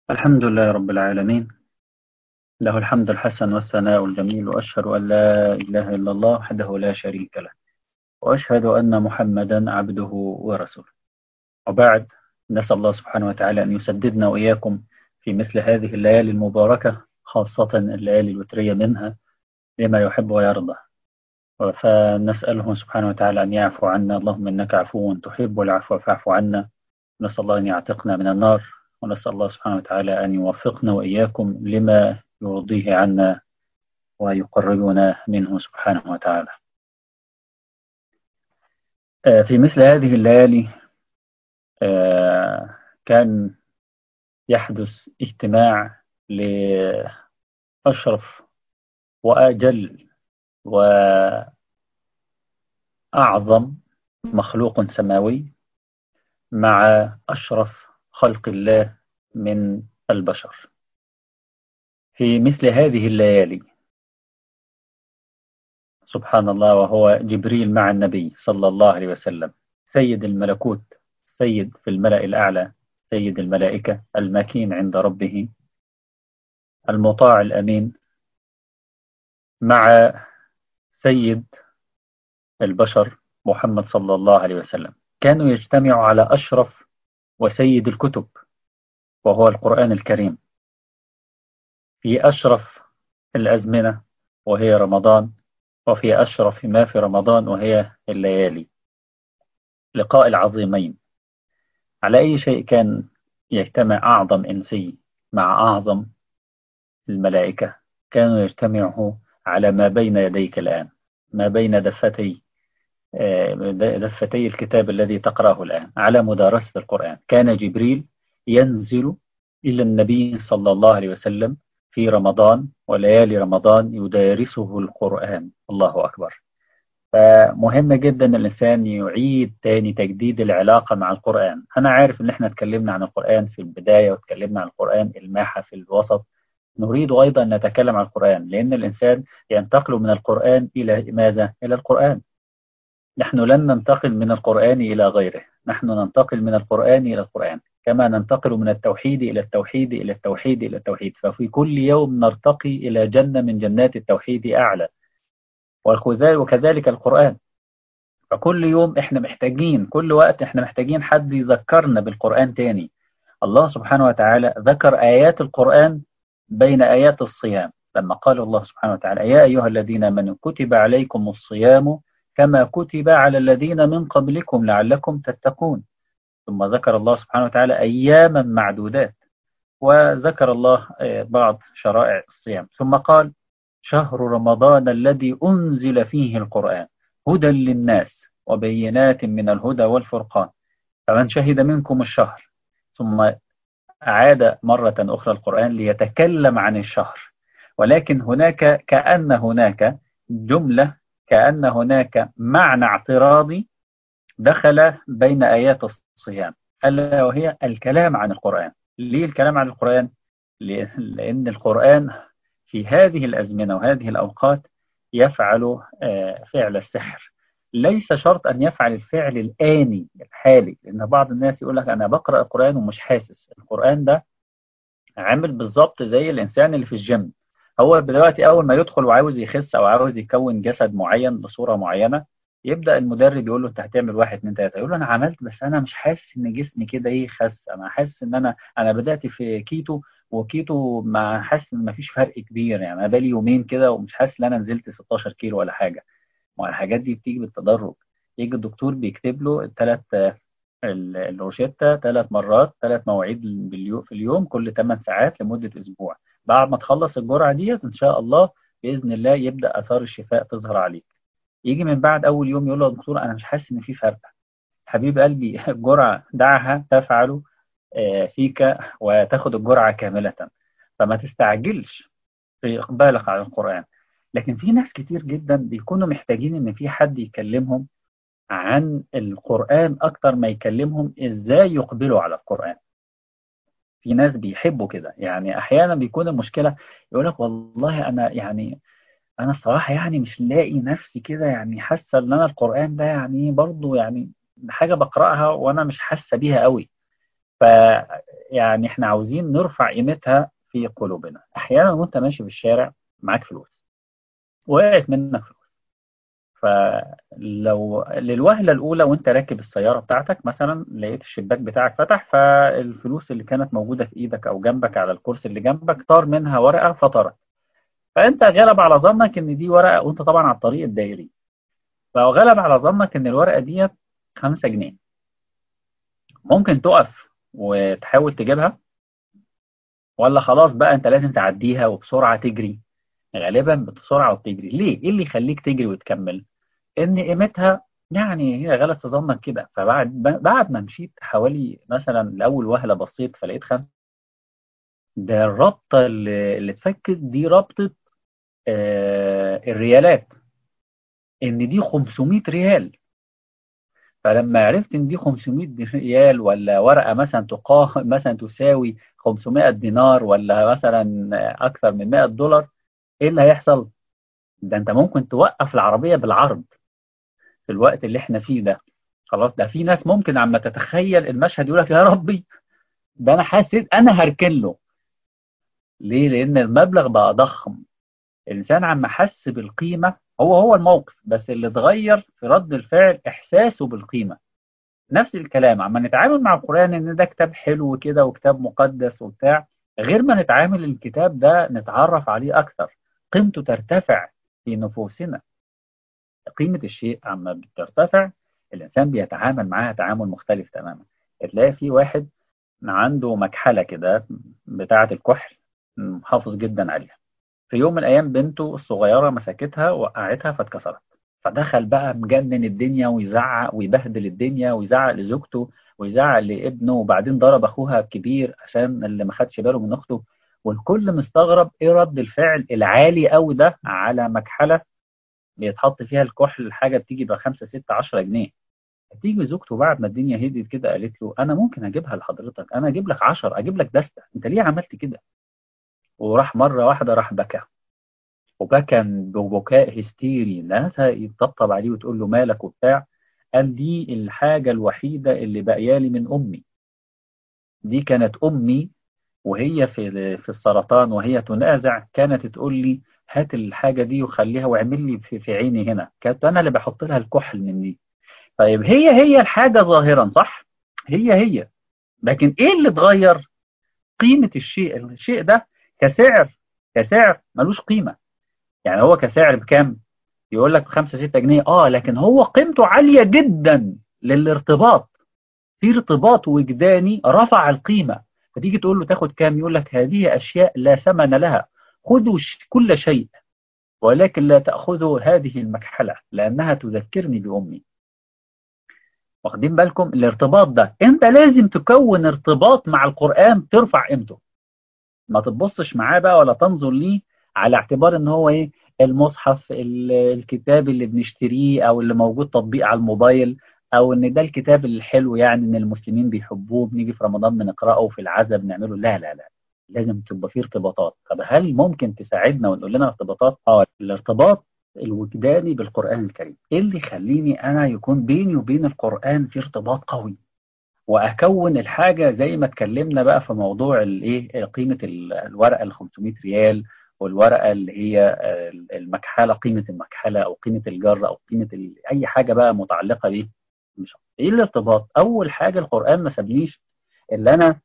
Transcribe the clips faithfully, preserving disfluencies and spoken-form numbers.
الحمد لله رب العالمين، له الحمد الحسن والثناء الجميل، وأشهد أن لا إله إلا الله وحده لا شريك له، وأشهد أن محمدا عبده ورسوله. وبعد، نسأل الله سبحانه وتعالى أن يسددنا وإياكم في مثل هذه الليالي المباركة، خاصة الليالي الوترية منها، لما يحب ويرضى. فنسأله سبحانه وتعالى أن يعفو عنا. اللهم إنك عفو تحب العفو فاعف عنا. نسأل الله أن يعتقنا من النار، ونسأل الله سبحانه وتعالى أن يوفقنا وإياكم لما يرضيه عنا ويقربنا منه سبحانه وتعالى. آه، في مثل هذه الليالي آه، كان يحدث اجتماع لأشرف وأجل وأعظم مخلوق سماوي مع أشرف خلق الله من البشر في مثل هذه الليالي. سبحان الله، وهو جبريل مع النبي صلى الله عليه وسلم، سيد الملكوت، سيد في الملأ الأعلى، سيد الملائكة، المكين عند ربه، المطاع الأمين، مع سيد البشر محمد صلى الله عليه وسلم. كانوا يجتمعوا على أشرف وسيد الكتب، وهو القرآن الكريم، في أشرف الأزمنة وهي رمضان، وفي أشرف ما في رمضان وهي الليالي، لقاء العظيمين. على أي شيء كان يجتمع أعظم إنسي مع أعظم الملائكة؟ كانوا يجتمعوا على ما بين يديك الآن، ما بين دفتي آه، دفتي الكتاب الذي تقرأه الآن، على مدارسة القرآن. كان جبريل ينزل إلى النبي صلى الله عليه وسلم في رمضان وليالي رمضان يدارسه القرآن. الله أكبر. فمهم جدا ان الانسان يعيد تاني تجديد العلاقه مع القران. انا عارف ان احنا اتكلمنا عن القران في البدايه، واتكلمنا عن القران الماحه في الوسط. نريد ايضا ان نتكلم عن القران، لان الانسان ينتقل من القران الى ماذا؟ الى القران. نحن لن ننتقل من القران الى غيره، نحن ننتقل من القران الى القران، كما ننتقل من التوحيد الى التوحيد الى التوحيد الى التوحيد. ففي كل يوم نرتقي الى جنه من جنات التوحيد اعلى، وكذلك القران. فكل يوم احنا محتاجين، كل وقت احنا محتاجين حد يذكرنا بالقرآن تاني. الله سبحانه وتعالى ذكر آيات القرآن بين آيات الصيام، لما قال الله سبحانه وتعالى: يا أيها الذين آمنوا كتب عليكم الصيام كما كتب على الذين من قبلكم لعلكم تتقون. ثم ذكر الله سبحانه وتعالى أياما معدودات، وذكر الله آه، بعض شرائع الصيام، ثم قال: شهر رمضان الذي أنزل فيه القرآن هدى للناس وبينات من الهدى والفرقان فمن شهد منكم الشهر. ثم أعاد مرة أخرى القرآن ليتكلم عن الشهر، ولكن هناك كأن هناك جملة، كأن هناك معنى اعتراضي دخل بين آيات الصيام، ألا وهي الكلام عن القرآن. ليه الكلام عن القرآن؟ لأن القرآن في هذه الأزمنة وهذه الأوقات يفعل آه، فعل السحر. ليس شرط أن يفعل الفعل الآني الحالي، لأن بعض الناس يقول لك أنا بقرأ القرآن ومش حاسس. القرآن ده عامل بالظبط زي الإنسان اللي في الجيم. هو دلوقتي أول ما يدخل وعاوز يخس أو عاوز يكون جسد معين بصورة معينة، يبدأ المدرب يقول له أنت هتعمل واحد اتنين تلاتة، يقول له أنا عملت بس أنا مش حاسس إن جسمي كده إيه خس. أنا حاسس إن أنا أنا بدأت في كيتو، وكيتو ما حاسس إن مفيش فرق كبير، يعني أنا بقالي يومين كده ومش حاسس إن أنا نزلت ستاشر كيلو ولا حاجة. ما الحاجات دي بتيجي بالتدرج. يجي الدكتور بيكتب له الثلاث الروشتة ثلاث مرات، ثلاث مواعيد باليو- في اليوم كل ثمان ساعات لمدة أسبوع. بعد ما تخلص الجرعة ديت إن شاء الله بإذن الله يبدأ آثار الشفاء تظهر عليك. يجي من بعد أول يوم يقول له: يا دكتور أنا مش حاسس إن في فرق. حبيب قلبي الجرعة دعها تفعل آه، فيك، وتاخد الجرعة كاملة. فما تستعجلش في إقبالك على القرآن. لكن في ناس كتير جدا بيكونوا محتاجين إن في حد يكلمهم عن القرآن أكتر ما يكلمهم إزاي يقبلوا على القرآن. في ناس بيحبوا كده، يعني أحيانا بيكون المشكلة يقول لك: والله أنا يعني أنا الصراحة يعني مش لاقي نفسي كده، يعني حاسة إن أنا القرآن ده يعني برضو يعني حاجة بقرأها وأنا مش حاسة بيها قوي. ف يعني احنا عاوزين نرفع قيمتها في قلوبنا. احيانا وانت ماشي في الشارع معاك فلوس، وقعت منك فلوس، فلو للوهلة الأولى وأنت راكب السيارة بتاعتك مثلا لقيت الشباك بتاعك فتح، فالفلوس اللي كانت موجودة في إيدك أو جنبك على الكرسي اللي جنبك طار منها ورقة فطرت، فأنت غلب على ظنك إن دي ورقة، وأنت طبعا على الطريق الدائري، فغلب على ظنك إن الورقة ديت خمسة جنيه. ممكن تقف وتحاول تجيبها، ولا خلاص بقى أنت لازم تعديها وبسرعة تجري؟ غالبا بسرعة وبتجري. ليه؟ إيه اللي يخليك تجري وتكمل؟ ان قيمتها يعني هي غلط في ظنك كده. فبعد بعد ما مشيت حوالي مثلا لاول وهله بصيت فلقيت خمسه. ده الرابطه اللي, اللي اتفكت دي رابطه آه الريالات، ان دي خمسمائة ريال. فلما عرفت ان دي خمسمائة ريال، ولا ورقه مثلا تقا مثلا تساوي خمسمائة دينار، ولا مثلا اكثر من مائة دولار، ايه اللي هيحصل؟ ده انت ممكن توقف العربيه بالعرض في الوقت اللي احنا فيه ده. خلاص، ده في ناس ممكن عما تتخيل المشهد يقول لك يا ربي، ده انا حسيت انا هركن له. ليه؟ لان المبلغ بقى ضخم. الانسان عما حس بالقيمه، هو هو الموقف، بس اللي اتغير في رد الفعل احساسه بالقيمه. نفس الكلام عما نتعامل مع القران ان ده كتاب حلو كده وكتاب مقدس وبتاع، غير ما نتعامل الكتاب ده نتعرف عليه اكثر، قيمته ترتفع في نفوسنا. قيمه الشيء عما بترتفع الانسان بيتعامل معاها تعامل مختلف تماما. تلاقي في واحد عنده مكحلة كده بتاعة الكحل، محافظ جدا عليها. في يوم من الأيام بنته الصغيرة مسكتها وقعتها فاتكسرت، فدخل بقى مجنن الدنيا ويزعق ويبهدل الدنيا ويزعق لزوجته ويزعق لابنه، وبعدين ضرب أخوها الكبير عشان اللي ما خدش باله من أخته. والكل مستغرب إيه رد الفعل العالي قوي ده على مكحلة بيتحط فيها الكحل، الحاجة بتيجي بخمسة ستة عشرة جنيه. تيجي زوجته بعد ما الدنيا هديت كده قالت له انا ممكن اجيبها لحضرتك، انا اجيب لك عشرة، اجيب لك دستة، انت ليه عملت كده؟ وراح مره واحده راح بكى، وبكى ببكاء هستيري. ناسها يطبطب عليه وتقول له مالك وبتاع. قال دي الحاجه الوحيده اللي بقيالي من امي. دي كانت امي وهي في في السرطان وهي تنازع، كانت تقول لي هات الحاجه دي وخليها واعمل لي في, في عيني هنا، كانت انا اللي بحط لها الكحل من دي. طيب هي هي الحاجه ظاهرا صح، هي هي، لكن ايه اللي اتغير؟ قيمة الشيء. الشيء ده كسعر، كسعر ملوش قيمة. يعني هو كسعر بكام؟ يقول لك بخمسة ستة جنيه، اه لكن هو قيمته عالية جدا للارتباط. في ارتباط وجداني رفع القيمة. فتيجي تقول له تاخد كام؟ يقول لك هذه أشياء لا ثمن لها، خذوا كل شيء ولكن لا تأخذوا هذه المكحلة لأنها تذكرني بأمي. واخدين بالكم؟ الارتباط ده انت لازم تكون ارتباط مع القرآن ترفع قيمته. ما تبصش معاه بقى ولا تنظر ليه على اعتبار ان هو ايه، المصحف ال- الكتاب اللي بنشتريه او اللي موجود تطبيق على الموبايل، او ان ده الكتاب الحلو يعني ان المسلمين بيحبوه بنيجي في رمضان بنقراه في العزاء بنعمله. لا لا لا، لازم تبقى فيه ارتباطات. طب هل ممكن تساعدنا ونقول لنا ارتباطات؟ اه، الارتباط الوجداني بالقرآن الكريم. ايه اللي يخليني انا يكون بيني وبين القرآن في ارتباط قوي، واكون الحاجه زي ما اتكلمنا بقى في موضوع الايه، قيمه ال- الورقه ال خمسمائة ريال، والورقه اللي هي آه، المكحله، قيمه المكحله او قيمه الجره او قيمه ال- اي حاجه بقى متعلقه بيه. مش ايه الارتباط؟ اول حاجه القران ما سابنيش اللي انا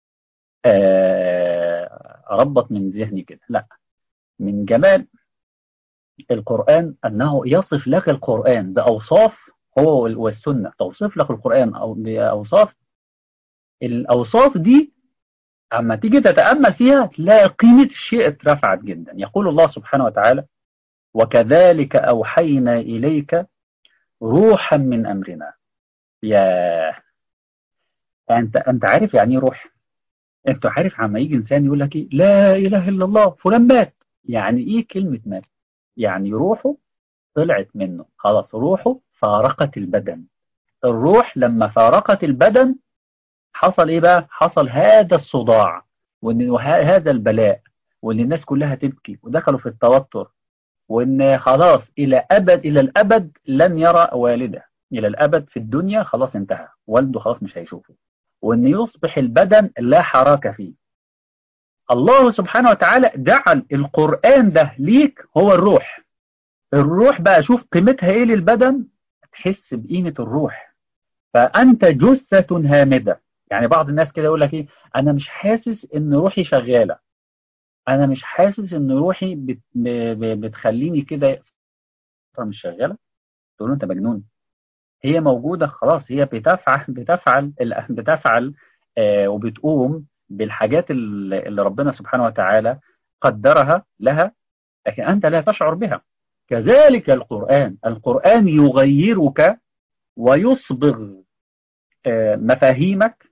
آه، اربط من ذهني كده، لا. من جمال القران انه يصف لك القران باوصاف، هو والسنه توصف لك القران او باوصاف. الاوصاف دي أما تيجي تتأمل فيها تلاقي قيمة الشيء اترفعت جدا. يقول الله سبحانه وتعالى وكذلك أوحينا إليك روحا من أمرنا. يا أنت أنت عارف يعني إيه روح؟ أنت عارف عما يجي إنسان يقول لك إيه لا إله إلا الله فلان مات، يعني إيه كلمة مات؟ يعني روحه طلعت منه خلاص، روحه فارقت البدن. الروح لما فارقت البدن حصل ايه بقى؟ حصل هذا الصداع وان وهذا البلاء، وان الناس كلها تبكي ودخلوا في التوتر، وان خلاص الى ابد الى الابد لن يرى والده، الى الابد في الدنيا خلاص انتهى، والده خلاص مش هيشوفه. وأن يصبح البدن لا حركة فيه. الله سبحانه وتعالى جعل القرآن ده ليك هو الروح. الروح بقى شوف قيمتها ايه للبدن، تحس بقيمة الروح. فأنت جثة هامدة. يعني بعض الناس كده يقول لك ايه، أنا مش حاسس إن روحي شغالة، أنا مش حاسس إن روحي بت... ب... ب... بتخليني كده مش شغالة. تقول له أنت مجنون. هي موجودة خلاص، هي بتفعل بتفعل بتفعل آه وبتقوم بالحاجات اللي اللي ربنا سبحانه وتعالى قدرها لها، لكن أنت لا تشعر بها. كذلك القرآن، القرآن يغيرك ويصبغ آه مفاهيمك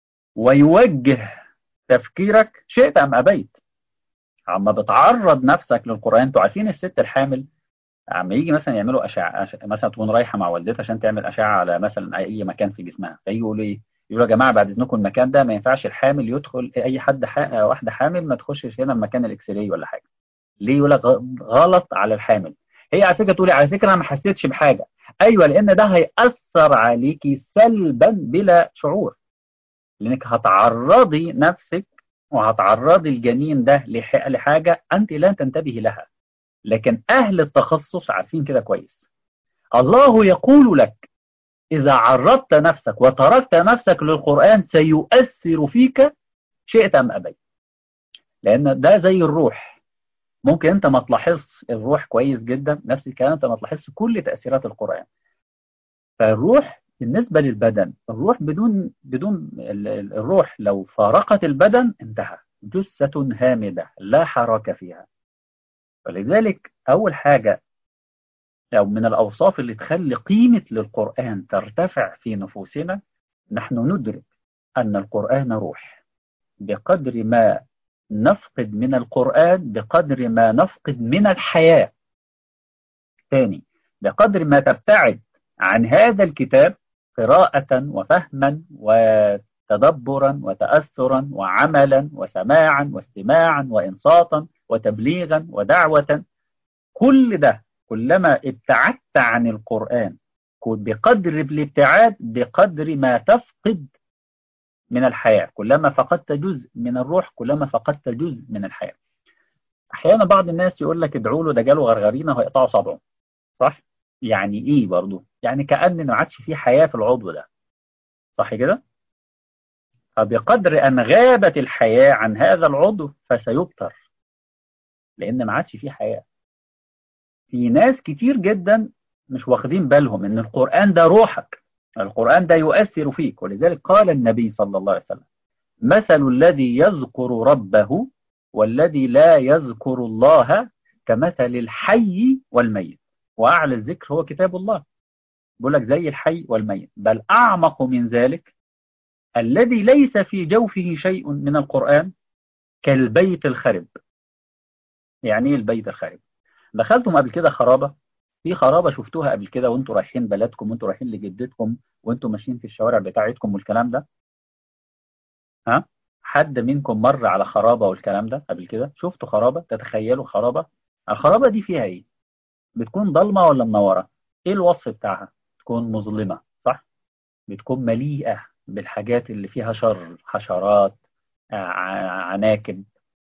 ويوجه تفكيرك شئت أم أبيت. عما بتعرض نفسك للقرآن، انتوا عارفين الست الحامل عم يجي مثلا يعملوا أشعة، أش... مثلا تكون رايحة مع والدتها عشان تعمل أشعة على مثلا أي مكان في جسمها، فيجي يقولوا إيه؟ يقولوا يا جماعة بعد إذنكم المكان ده ما ينفعش الحامل يدخل، أي حد ح... واحدة حامل ما تخشش هنا مكان الإكس راي ولا حاجة. ليه؟ يقول لك غ- غلط على الحامل. هي على فكرة تقولي على فكرة أنا ما حسيتش بحاجة. أيوه، لأن ده هيأثر عليكي سلبا بلا شعور، لأنك هتعرضي نفسك وهتعرضي الجنين ده لح... لحاجة أنت لا تنتبهي لها. لكن أهل التخصص عارفين كده كويس. الله يقول لك إذا عرضت نفسك وتركت نفسك للقرآن سيؤثر فيك شئت أم أبيت. لأن ده زي الروح، ممكن أنت ما تلاحظش الروح كويس جدا، نفس الكلام أنت ما تلاحظش كل تأثيرات القرآن. فالروح بالنسبة للبدن، الروح بدون بدون ال- ال- الروح لو فارقت البدن انتهى، جثة هامدة لا حركة فيها. ولذلك أول حاجة أو من الأوصاف اللي تخلي قيمة للقرآن ترتفع في نفوسنا، نحن ندرك أن القرآن روح. بقدر ما نفقد من القرآن بقدر ما نفقد من الحياة. ثاني، بقدر ما تبتعد عن هذا الكتاب قراءة وفهما وتدبرا وتأثرا وعملا وسماعا واستماعا وإنصاتا وتبليغا ودعوة، كل ده كلما ابتعدت عن القرآن بقدر الابتعاد بقدر ما تفقد من الحياة. كلما فقدت جزء من الروح كلما فقدت جزء من الحياة. أحيانا بعض الناس يقول لك ادعوا له ده جاله غرغرينة وهيقطعوا صبعه، صح؟ يعني إيه برضه؟ يعني كأن ما عادش فيه حياة في العضو ده، صح كده؟ فبقدر أن غابت الحياة عن هذا العضو فسيبتر، لأن ما عادش فيه حياة. في ناس كتير جدا مش واخدين بالهم ان القرآن ده روحك، القرآن ده يؤثر فيك. ولذلك قال النبي صلى الله عليه وسلم مثل الذي يذكر ربه والذي لا يذكر الله كمثل الحي والميت، وأعلى الذكر هو كتاب الله. بيقول لك زي الحي والميت، بل أعمق من ذلك الذي ليس في جوفه شيء من القرآن كالبيت الخرب. يعني ايه البيت الخرب؟ دخلتم قبل كده خرابة؟ في خرابة شفتوها قبل كده وانتوا رايحين بلدكم وانتوا رايحين لجدتكم وانتوا ماشيين في الشوارع بتاعتكم والكلام ده؟ ها؟ حد منكم مر على خرابة والكلام ده قبل كده؟ شفتوا خرابة؟ تتخيلوا خرابة؟ الخرابة دي فيها ايه؟ بتكون ضلمة ولا منورة؟ ايه الوصف بتاعها؟ تكون مظلمة، صح؟ بتكون مليئة بالحاجات اللي فيها شر، حشرات، ع- عناكب،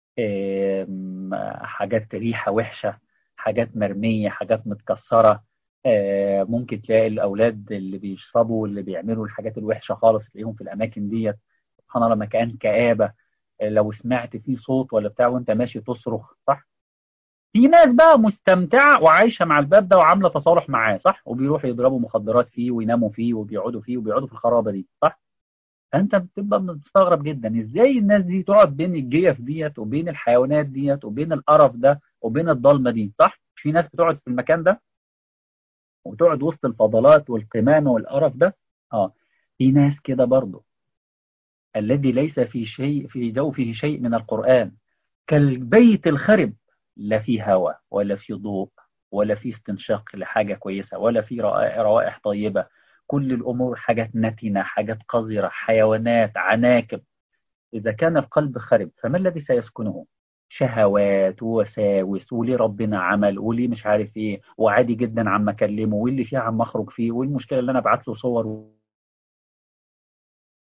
آم، حاجات ريحة وحشة، حاجات مرمية، حاجات متكسرة. آه، ممكن تلاقي الأولاد اللي بيشربوا واللي بيعملوا الحاجات الوحشة خالص تلاقيهم في الأماكن ديت. سبحان الله، مكان كآبة. آه، لو سمعت فيه صوت ولا بتاع وانت ماشي تصرخ، صح؟ في ناس بقى مستمتعة وعايشة مع الباب ده وعاملة تصالح معاه، صح؟ وبيروحوا يضربوا مخدرات فيه ويناموا فيه وبيقعدوا فيه وبيقعدوا في الخرابة دي، صح؟ انت بتبقى مستغرب جدا ازاي الناس دي تقعد بين الجيف ديت وبين الحيوانات ديت وبين القرف ده وبين الضلمه دي، صح؟ في ناس بتقعد في المكان ده وتقعد وسط الفضلات والقمامه والقرف ده. اه، في ناس كده برضه الذي ليس في شيء في جوفه شيء من القرآن كالبيت الخرب، لا في هواء ولا في ضوء ولا في استنشاق لحاجة كويسة ولا في روائح روائح طيبة. كل الأمور حاجات نتنة، حاجات قذرة، حيوانات، عناكب. إذا كان القلب خرب فما الذي سيسكنه؟ شهوات ووساوس، وليه ربنا عمل، وليه مش عارف ايه، وعادي جدا عم اكلمه، واللي فيه عم اخرج فيه، والمشكله اللي انا ابعت له صور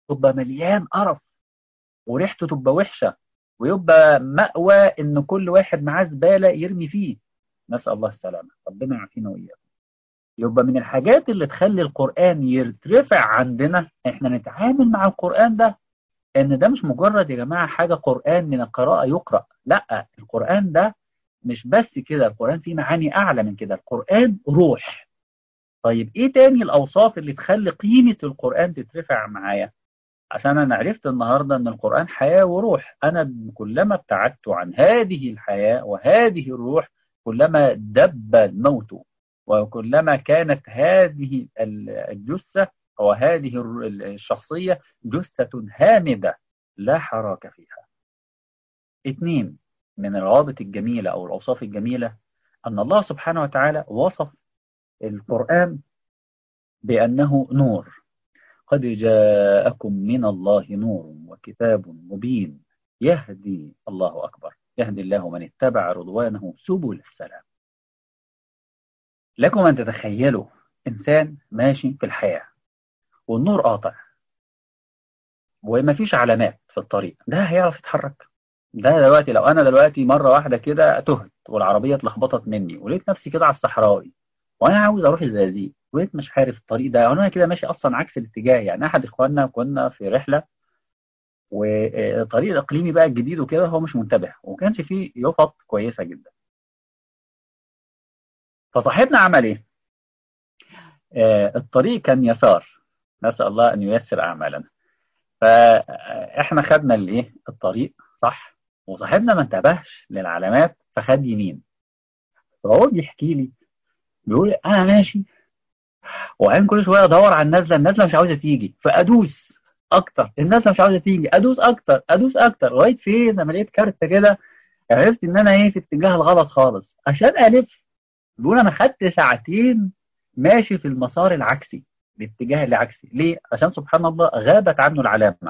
تبقى مليان قرف، وريحته تبقى وحشة، ويبقى مأوى إن كل واحد معاه زبالة يرمي فيه. نسأل الله السلامة، ربنا يعافينا وإياكم. يبقى من الحاجات اللي تخلي القرآن يرتفع عندنا إحنا نتعامل مع القرآن ده، إن ده مش مجرد يا جماعة حاجة قرآن من القراءة يقرأ، لا، القرآن ده مش بس كده، القرآن فيه معاني أعلى من كده، القرآن روح. طيب إيه تاني الأوصاف اللي تخلي قيمة القرآن تترفع معايا؟ عشان أنا عرفت النهاردة أن القرآن حياة وروح. أنا كلما ابتعدت عن هذه الحياة وهذه الروح كلما دب الموت، وكلما كانت هذه الجثة وهذه الشخصية جثة هامدة لا حراك فيها. اثنين، من الروابط الجميلة أو الأوصاف الجميلة أن الله سبحانه وتعالى وصف القرآن بأنه نور. قد جاءكم من الله نور وكتاب مبين يهدي، الله أكبر، يهدي الله من اتبع رضوانه سبل السلام. لكم أن تتخيلوا إنسان ماشي في الحياة والنور قاطع وما فيش علامات في الطريق، ده هيعرف يتحرك؟ ده دلوقتي لو أنا دلوقتي مرة واحدة كده تهت والعربية اتلخبطت مني ولقيت نفسي كده على الصحراوي وأنا عاوز أروح الزقازيق ولقيت مش عارف الطريق ده، وأنا كده ماشي أصلا عكس الاتجاه. يعني أحد إخواننا كنا في رحلة والطريق الاقليمي بقى الجديد وكده هو مش منتبه وما كانش فيه يفط كويسه جدا. فصاحبنا عمل ايه؟ آه الطريق كان يسار، نسال الله ان ييسر اعمالنا. فاحنا خدنا الايه الطريق صح، وصاحبنا ما انتبهش للعلامات فخد يمين. فهو بيحكي لي بيقول انا ماشي وبعدين كل شويه ادور على النازله، النازله مش عاوزه تيجي فادوس اكتر، النازله مش عاوزه تيجي ادوس اكتر ادوس اكتر لغايه فين لما لقيت كارته كده عرفت ان انا ايه في اتجاه الغلط خالص عشان الف. بيقول انا خدت ساعتين ماشي في المسار العكسي، الاتجاه العكسي. ليه؟ عشان سبحان الله غابت عنه العلامه.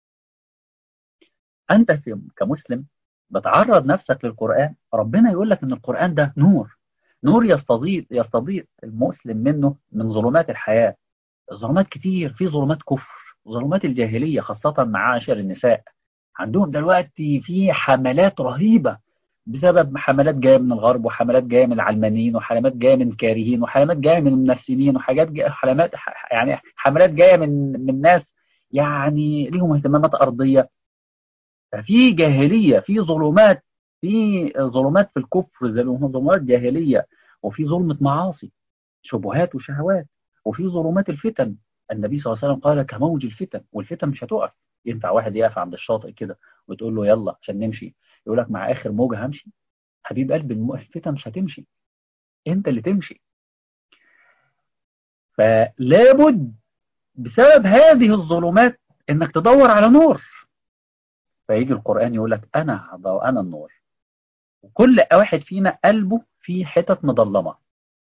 انت في كمسلم بتعرض نفسك للقران، ربنا يقول لك ان القران ده نور، نور يستضيء يستضيء المسلم منه من ظلمات الحياه. ظلمات كتير، في ظلمات كفر، ظلمات الجاهليه خاصه مع عاشر النساء. عندهم دلوقتي في حملات رهيبة بسبب حملات جاية من الغرب وحملات جاية من العلمانيين وحملات جاية من الكارهين وحملات جاية من المنافسين وحاجات جاية حملات يعني حملات جاية من من ناس يعني ليهم اهتمامات أرضية. ففي جاهلية، في ظلمات، في ظلمات في الكفر زي ما هو ظلمات جاهلية، وفي ظلمة معاصي شبهات وشهوات، وفي ظلمات الفتن. النبي صلى الله عليه وسلم قال كموج الفتن، والفتن مش هتقف. ينفع واحد يقف عند الشاطئ كده وتقول له يلا عشان نمشي يقول لك مع آخر موجة همشي؟ حبيب قلب الم- الفتن مش هتمشي، انت اللي تمشي. فلابد بسبب هذه الظلمات انك تدور على نور. فيجي القرآن يقول لك انا هض- انا النور. وكل واحد فينا قلبه فيه حتت مظلمة،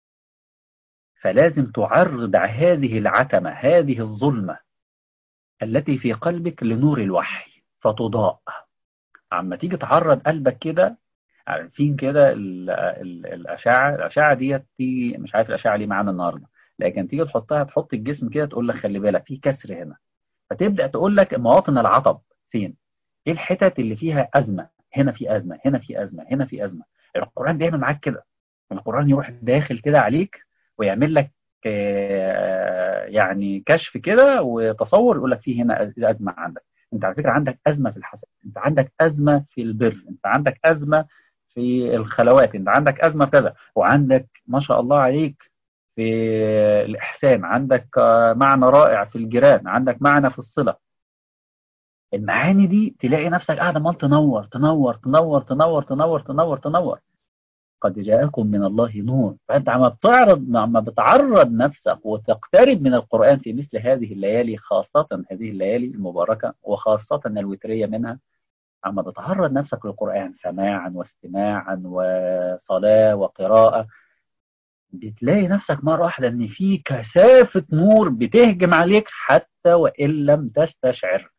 فلازم تعرض هذه العتمة، هذه الظلمة التي في قلبك لنور الوحي فتضاء. عما تيجي تعرض قلبك كده، عارفين كده ال- ال- الأشعة الأشعة ديت تيجي، مش عارف الأشعة ليه معانا النهاردة، لكن تيجي تحطها تحط الجسم كده تقول لك خلي بالك في كسر هنا، فتبدأ تقول لك مواطن العطب فين، ايه الحتت اللي فيها أزمة، هنا في أزمة، هنا في أزمة، هنا في أزمة. القرآن بيعمل معاك كده، القرآن يروح داخل كده عليك ويعمل لك آه، يعني كشف كده وتصور، يقول لك في هنا أزمة عندك. انت على فكرة عندك أزمة في الحسد، انت عندك أزمة في البر، انت عندك أزمة في الخلوات، انت عندك أزمة في كذا، وعندك ما شاء الله عليك في الإحسان، عندك آه، معنى رائع في الجيران، عندك معنى في الصلة. المعاني دي تلاقي نفسك قاعدة عمال تنور تنور تنور تنور تنور تنور تنور. قد جاءكم من الله نور. فأنت عم بتعرض عم بتعرض نفسك وتقترب من القرآن في مثل هذه الليالي، خاصة هذه الليالي المباركة وخاصة الوترية منها، عم بتعرض نفسك للقرآن سماعا واستماعا وصلاة وقراءة، بتلاقي نفسك مرة واحدة ان في كثافة نور بتهجم عليك حتى وإن لم تستشعر.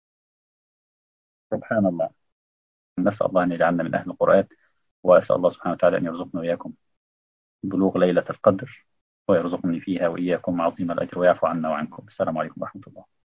سبحان الله. نسأل الله أن يجعلنا من أهل القرآن، وأسأل الله سبحانه وتعالى أن يرزقنا وإياكم بلوغ ليلة القدر، ويرزقني فيها وإياكم عظيم الأجر ويعفو عنا وعنكم. السلام عليكم ورحمة الله.